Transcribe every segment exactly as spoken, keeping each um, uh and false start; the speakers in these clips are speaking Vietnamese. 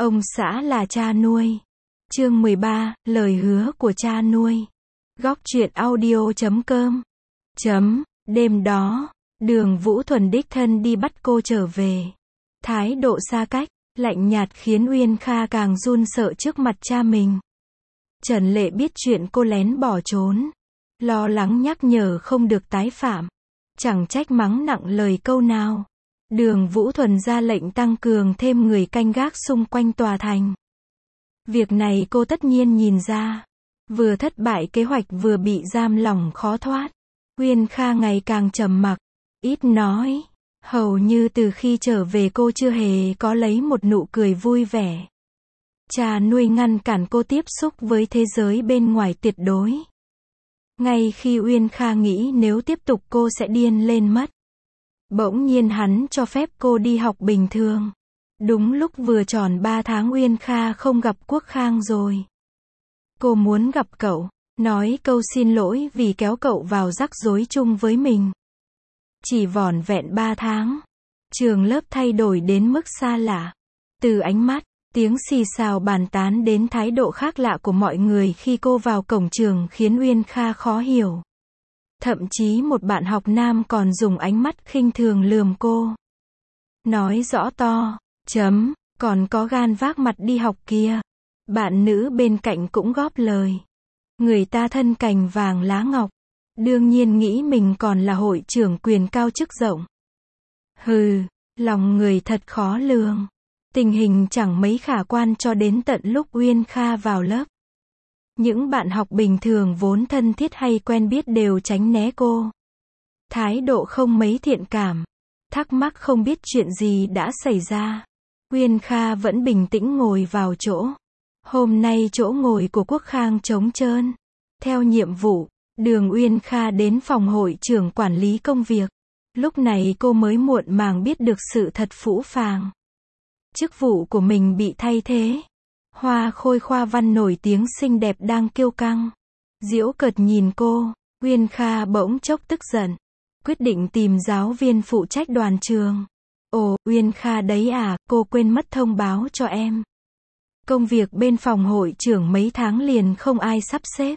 Ông xã là cha nuôi. Chương mười ba, lời hứa của cha nuôi. Góc truyện audio chấm com. Chấm, đêm đó, Đường Vũ Thuần đích thân đi bắt cô trở về. Thái độ xa cách, lạnh nhạt khiến Uyên Kha càng run sợ trước mặt cha mình. Trần Lệ biết chuyện cô lén bỏ trốn, lo lắng nhắc nhở không được tái phạm. Chẳng trách mắng nặng lời câu nào. Đường Vũ Thuần ra lệnh tăng cường thêm người canh gác xung quanh tòa thành. Việc này cô tất nhiên nhìn ra. Vừa thất bại kế hoạch vừa bị giam lỏng khó thoát. Uyên Kha ngày càng trầm mặc, ít nói. Hầu như từ khi trở về cô chưa hề có lấy một nụ cười vui vẻ. Cha nuôi ngăn cản cô tiếp xúc với thế giới bên ngoài tuyệt đối. Ngay khi Uyên Kha nghĩ nếu tiếp tục cô sẽ điên lên mất. Bỗng nhiên hắn cho phép cô đi học bình thường. Đúng lúc vừa tròn ba tháng Uyên Kha không gặp Quốc Khang rồi. Cô muốn gặp cậu, nói câu xin lỗi vì kéo cậu vào rắc rối chung với mình. Chỉ vỏn vẹn ba tháng, trường lớp thay đổi đến mức xa lạ. Từ ánh mắt, tiếng xì xào bàn tán đến thái độ khác lạ của mọi người khi cô vào cổng trường khiến Uyên Kha khó hiểu. Thậm chí một bạn học nam còn dùng ánh mắt khinh thường lườm cô. Nói rõ to, chấm, còn có gan vác mặt đi học kia. Bạn nữ bên cạnh cũng góp lời. Người ta thân cành vàng lá ngọc, đương nhiên nghĩ mình còn là hội trưởng quyền cao chức rộng. Hừ, lòng người thật khó lường. Tình hình chẳng mấy khả quan cho đến tận lúc Uyên Kha vào lớp. Những bạn học bình thường vốn thân thiết hay quen biết đều tránh né cô. Thái độ không mấy thiện cảm. Thắc mắc không biết chuyện gì đã xảy ra. Uyên Kha vẫn bình tĩnh ngồi vào chỗ. Hôm nay chỗ ngồi của Quốc Khang trống trơn. Theo nhiệm vụ, Đường Uyên Kha đến phòng hội trưởng quản lý công việc. Lúc này cô mới muộn màng biết được sự thật phũ phàng. Chức vụ của mình bị thay thế. Hoa Khôi Khoa Văn nổi tiếng xinh đẹp đang kiêu căng. Giễu cợt nhìn cô, Uyên Kha bỗng chốc tức giận. Quyết định tìm giáo viên phụ trách đoàn trường. Ồ, Uyên Kha đấy à, cô quên mất thông báo cho em. Công việc bên phòng hội trưởng mấy tháng liền không ai sắp xếp.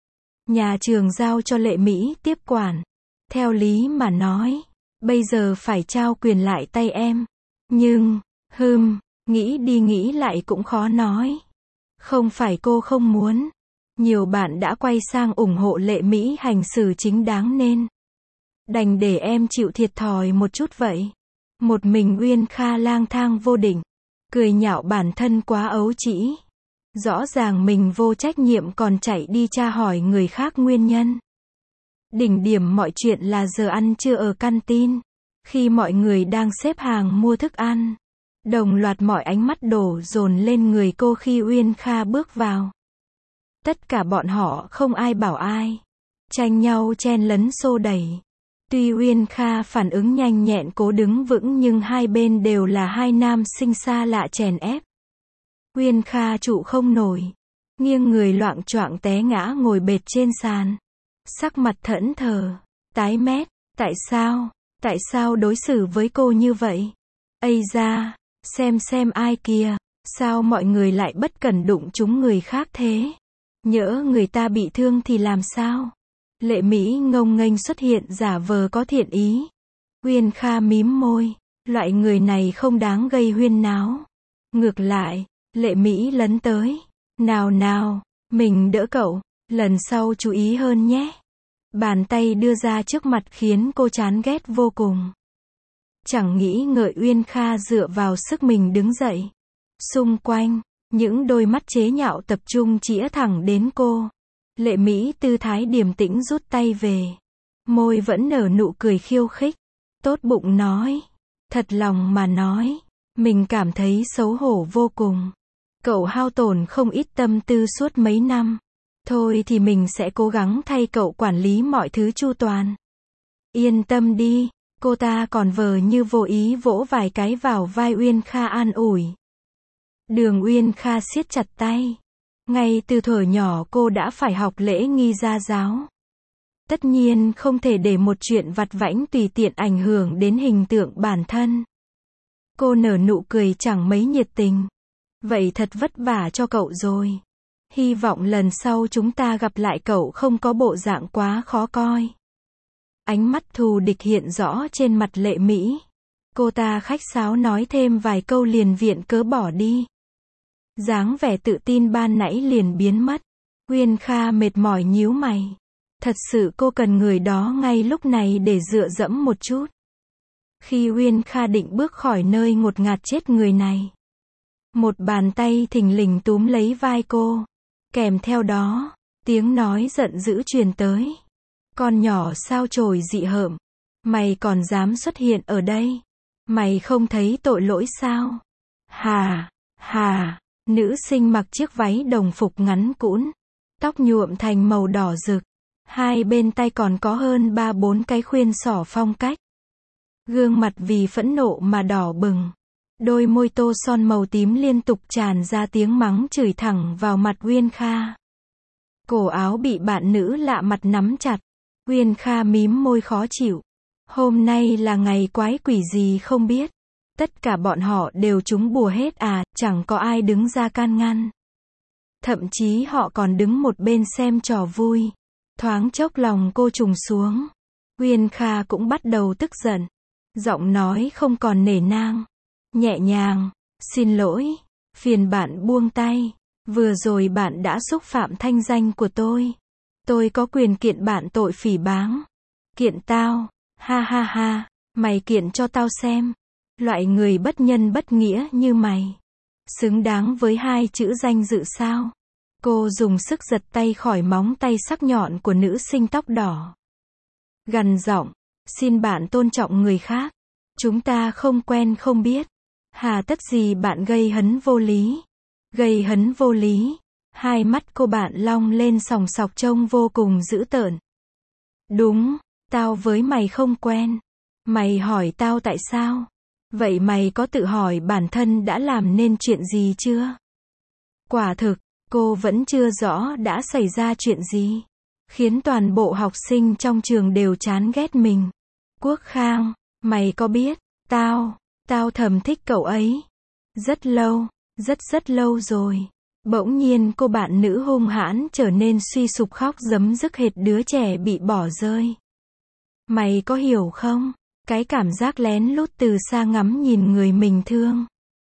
Nhà trường giao cho Lệ Mỹ tiếp quản. Theo lý mà nói, bây giờ phải trao quyền lại tay em. Nhưng, hừm, nghĩ đi nghĩ lại cũng khó nói. Không phải cô không muốn. Nhiều bạn đã quay sang ủng hộ Lệ Mỹ hành xử chính đáng nên đành để em chịu thiệt thòi một chút vậy. Một mình Uyên Kha lang thang vô định, cười nhạo bản thân quá ấu trĩ. Rõ ràng mình vô trách nhiệm còn chạy đi tra hỏi người khác nguyên nhân. Đỉnh điểm mọi chuyện là giờ ăn trưa ở canteen. Khi mọi người đang xếp hàng mua thức ăn, đồng loạt mọi ánh mắt đổ dồn lên người cô khi Uyên Kha bước vào. Tất cả bọn họ không ai bảo ai. Tranh nhau chen lấn xô đẩy. Tuy Uyên Kha phản ứng nhanh nhẹn cố đứng vững nhưng hai bên đều là hai nam sinh xa lạ chèn ép. Uyên Kha trụ không nổi. Nghiêng người loạng choạng té ngã ngồi bệt trên sàn. Sắc mặt thẫn thờ, tái mét. Tại sao? Tại sao đối xử với cô như vậy? Ây da, xem xem ai kìa. Sao mọi người lại bất cẩn đụng trúng người khác thế? Nhỡ người ta bị thương thì làm sao? Lệ Mỹ ngông nghênh xuất hiện giả vờ có thiện ý. Uyên Kha mím môi. Loại người này không đáng gây huyên náo. Ngược lại, Lệ Mỹ lấn tới. Nào nào, mình đỡ cậu. Lần sau chú ý hơn nhé. Bàn tay đưa ra trước mặt khiến cô chán ghét vô cùng. Chẳng nghĩ ngợi Uyên Kha dựa vào sức mình đứng dậy. Xung quanh, những đôi mắt chế nhạo tập trung chĩa thẳng đến cô. Lệ Mỹ tư thái điềm tĩnh rút tay về. Môi vẫn nở nụ cười khiêu khích. Tốt bụng nói. Thật lòng mà nói. Mình cảm thấy xấu hổ vô cùng. Cậu hao tổn không ít tâm tư suốt mấy năm. Thôi thì mình sẽ cố gắng thay cậu quản lý mọi thứ chu toàn. Yên tâm đi. Cô ta còn vờ như vô ý vỗ vài cái vào vai Uyên Kha an ủi. Đường Uyên Kha siết chặt tay. Ngay từ thuở nhỏ cô đã phải học lễ nghi gia giáo. Tất nhiên không thể để một chuyện vặt vãnh tùy tiện ảnh hưởng đến hình tượng bản thân. Cô nở nụ cười chẳng mấy nhiệt tình. Vậy thật vất vả cho cậu rồi. Hy vọng lần sau chúng ta gặp lại cậu không có bộ dạng quá khó coi. Ánh mắt thù địch hiện rõ trên mặt Lệ Mỹ. Cô ta khách sáo nói thêm vài câu liền viện cớ bỏ đi. Dáng vẻ tự tin ban nãy liền biến mất. Uyên Kha mệt mỏi nhíu mày. Thật sự cô cần người đó ngay lúc này để dựa dẫm một chút. Khi Uyên Kha định bước khỏi nơi ngột ngạt chết người này, một bàn tay thình lình túm lấy vai cô. Kèm theo đó, tiếng nói giận dữ truyền tới. Con nhỏ sao chổi dị hợm. Mày còn dám xuất hiện ở đây? Mày không thấy tội lỗi sao? Hà, hà, nữ sinh mặc chiếc váy đồng phục ngắn cũn, tóc nhuộm thành màu đỏ rực. Hai bên tay còn có hơn ba bốn cái khuyên xỏ phong cách. Gương mặt vì phẫn nộ mà đỏ bừng. Đôi môi tô son màu tím liên tục tràn ra tiếng mắng chửi thẳng vào mặt Uyên Kha. Cổ áo bị bạn nữ lạ mặt nắm chặt. Uyên Kha mím môi khó chịu. Hôm nay là ngày quái quỷ gì không biết. Tất cả bọn họ đều trúng bùa hết à, chẳng có ai đứng ra can ngăn. Thậm chí họ còn đứng một bên xem trò vui. Thoáng chốc lòng cô trùng xuống. Uyên Kha cũng bắt đầu tức giận. Giọng nói không còn nể nang. Nhẹ nhàng, xin lỗi, phiền bạn buông tay. Vừa rồi bạn đã xúc phạm thanh danh của tôi. Tôi có quyền kiện bạn tội phỉ báng. Kiện tao, ha ha ha, mày kiện cho tao xem. Loại người bất nhân bất nghĩa như mày, xứng đáng với hai chữ danh dự sao? Cô dùng sức giật tay khỏi móng tay sắc nhọn của nữ sinh tóc đỏ. Gằn giọng, xin bạn tôn trọng người khác. Chúng ta không quen không biết. Hà tất gì bạn gây hấn vô lý. Gây hấn vô lý. Hai mắt cô bạn long lên sòng sọc trông vô cùng dữ tợn. Đúng, tao với mày không quen. Mày hỏi tao tại sao? Vậy mày có tự hỏi bản thân đã làm nên chuyện gì chưa? Quả thực, cô vẫn chưa rõ đã xảy ra chuyện gì, khiến toàn bộ học sinh trong trường đều chán ghét mình. Quốc Khang, mày có biết, tao, tao thầm thích cậu ấy. Rất lâu, rất rất lâu rồi. Bỗng nhiên cô bạn nữ hung hãn trở nên suy sụp khóc rấm rứt hệt đứa trẻ bị bỏ rơi. Mày có hiểu không? Cái cảm giác lén lút từ xa ngắm nhìn người mình thương.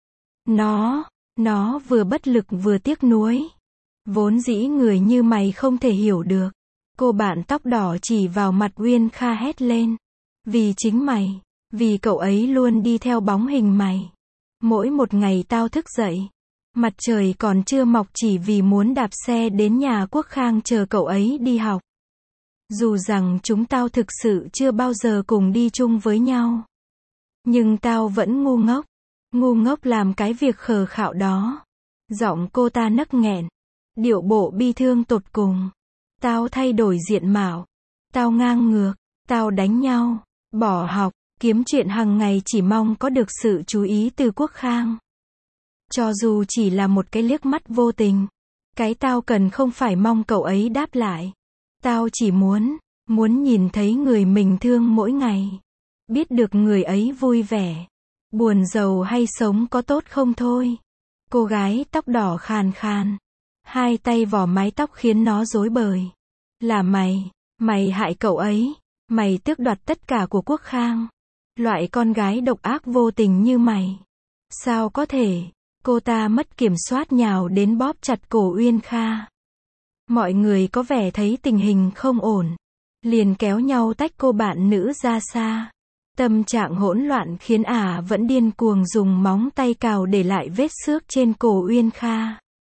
Nó, nó vừa bất lực vừa tiếc nuối. Vốn dĩ người như mày không thể hiểu được. Cô bạn tóc đỏ chỉ vào mặt Uyên Kha hét lên. Vì chính mày, vì cậu ấy luôn đi theo bóng hình mày. Mỗi một ngày tao thức dậy, mặt trời còn chưa mọc chỉ vì muốn đạp xe đến nhà Quốc Khang chờ cậu ấy đi học. Dù rằng chúng tao thực sự chưa bao giờ cùng đi chung với nhau. Nhưng tao vẫn ngu ngốc. Ngu ngốc làm cái việc khờ khạo đó. Giọng cô ta nấc nghẹn. Điệu bộ bi thương tột cùng. Tao thay đổi diện mạo. Tao ngang ngược. Tao đánh nhau. Bỏ học. Kiếm chuyện hàng ngày chỉ mong có được sự chú ý từ Quốc Khang. Cho dù chỉ là một cái liếc mắt vô tình. Cái tao cần không phải mong cậu ấy đáp lại. Tao chỉ muốn, muốn nhìn thấy người mình thương mỗi ngày. Biết được người ấy vui vẻ, buồn giàu hay sống có tốt không thôi. Cô gái tóc đỏ khàn khàn. Hai tay vò mái tóc khiến nó rối bời. Là mày, mày hại cậu ấy. Mày tước đoạt tất cả của Quốc Khang. Loại con gái độc ác vô tình như mày. Sao có thể? Cô ta mất kiểm soát nhào đến bóp chặt cổ Uyên Kha. Mọi người có vẻ thấy tình hình không ổn. Liền kéo nhau tách cô bạn nữ ra xa. Tâm trạng hỗn loạn khiến ả vẫn điên cuồng dùng móng tay cào để lại vết xước trên cổ Uyên Kha.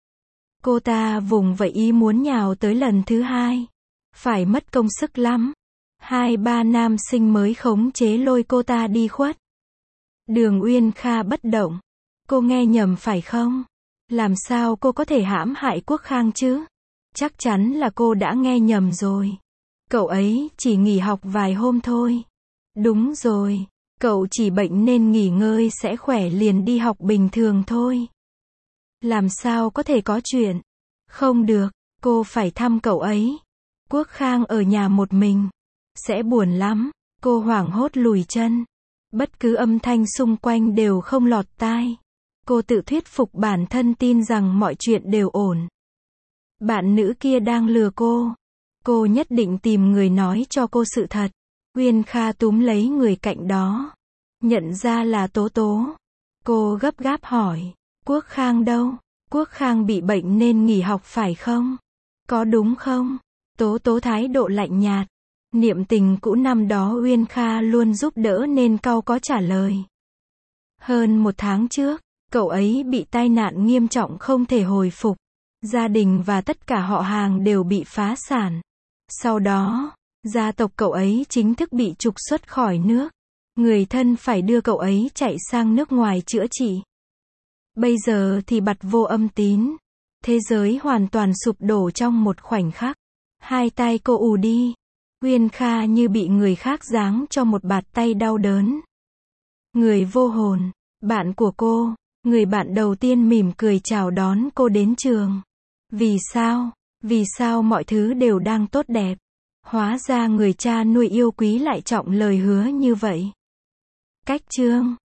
Cô ta vùng vẫy ý muốn nhào tới lần thứ hai. Phải mất công sức lắm. Hai ba nam sinh mới khống chế lôi cô ta đi khuất. Đường Uyên Kha bất động. Cô nghe nhầm phải không? Làm sao cô có thể hãm hại Quốc Khang chứ? Chắc chắn là cô đã nghe nhầm rồi. Cậu ấy chỉ nghỉ học vài hôm thôi. Đúng rồi, cậu chỉ bệnh nên nghỉ ngơi sẽ khỏe liền đi học bình thường thôi. Làm sao có thể có chuyện? Không được, cô phải thăm cậu ấy. Quốc Khang ở nhà một mình. Sẽ buồn lắm. Cô hoảng hốt lùi chân. Bất cứ âm thanh xung quanh đều không lọt tai. Cô tự thuyết phục bản thân tin rằng mọi chuyện đều ổn. Bạn nữ kia đang lừa cô. Cô nhất định tìm người nói cho cô sự thật. Uyên Kha túm lấy người cạnh đó. Nhận ra là Tố Tố. Cô gấp gáp hỏi. Quốc Khang đâu? Quốc Khang bị bệnh nên nghỉ học phải không? Có đúng không? Tố Tố thái độ lạnh nhạt. Niệm tình cũ năm đó Uyên Kha luôn giúp đỡ nên cau có trả lời. Hơn một tháng trước, cậu ấy bị tai nạn nghiêm trọng không thể hồi phục. Gia đình và tất cả họ hàng đều bị phá sản. Sau đó, gia tộc cậu ấy chính thức bị trục xuất khỏi nước. Người thân phải đưa cậu ấy chạy sang nước ngoài chữa trị. Bây giờ thì bặt vô âm tín. Thế giới hoàn toàn sụp đổ trong một khoảnh khắc. Hai tay cô ù đi. Uyên Kha như bị người khác giáng cho một bạt tay đau đớn. Người vô hồn, bạn của cô, người bạn đầu tiên mỉm cười chào đón cô đến trường. Vì sao? Vì sao mọi thứ đều đang tốt đẹp? Hóa ra người cha nuôi yêu quý lại trọng lời hứa như vậy. Cách chương